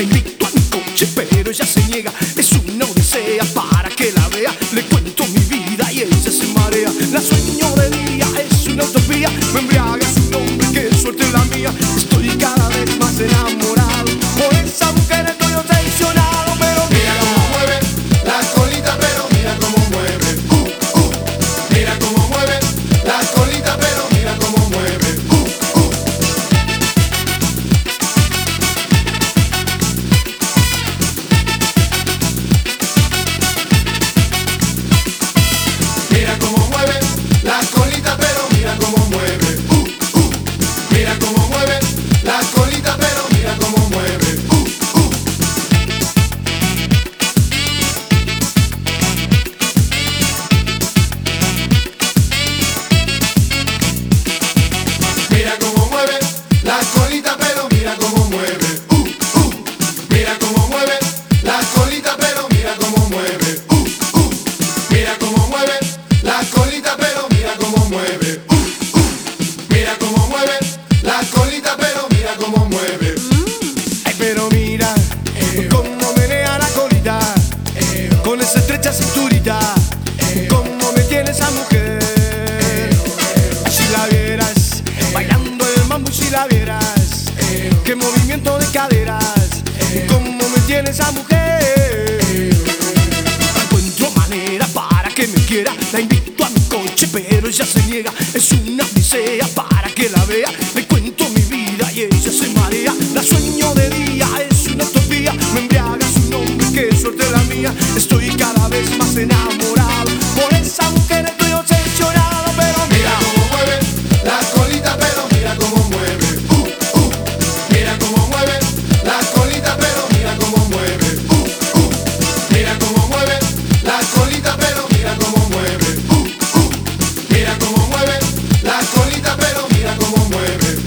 La invito a mi coche, pero ella se niega. Es una odisea para que la vea. Le cuento mi vida y ella se marea. La sueño de día, es una utopía. Me embriaga su nombre, qué suerte la mía. Estoy cada vez más enamorado. Por esa mujer estoy obsesionado. Pero Mira cómo mueve la colita, pero mira cómo mueve. Mira cómo mueve la colita, pero mira cómo mueve. Mira cómo mueve la colita, pero mira cómo mueve. Mira cómo mueve la colita, pero mira cómo mueve. Mira cómo mueve la colita, pero mira cómo mueve. Mira cómo mueve la colita, pero mira cómo mueve. Mira cómo mueve la colita, pero mira cómo mueve. Mira cómo mueve la colita, pero mira cómo mueve. ay, pero mira cómo menea la colita, con esa estrecha cinturita, cómo me tiene esa mujer. Si la vieras bailando el mambo, y si la vieras qué movimiento de caderas, cómo me tiene esa mujer. No encuentro manera para que me quiera. La invito a mi coche, pero ella se niega. Es una odisea para que la vea. Le cuento mi vida y ella se marea. La sueño de día, es una utopía. Me embriaga su nombre, qué suerte la mía. Estoy cada vez más enamorado. Por esa mujer estoy obsesionado. Pero Mira cómo mueve la colita, pero mira cómo mueve. Mira cómo mueve la colita, pero mira cómo mueve. Mira cómo mueve la colita, pero mira cómo mueve. Mira cómo mueve la colita, pero mira cómo mueve.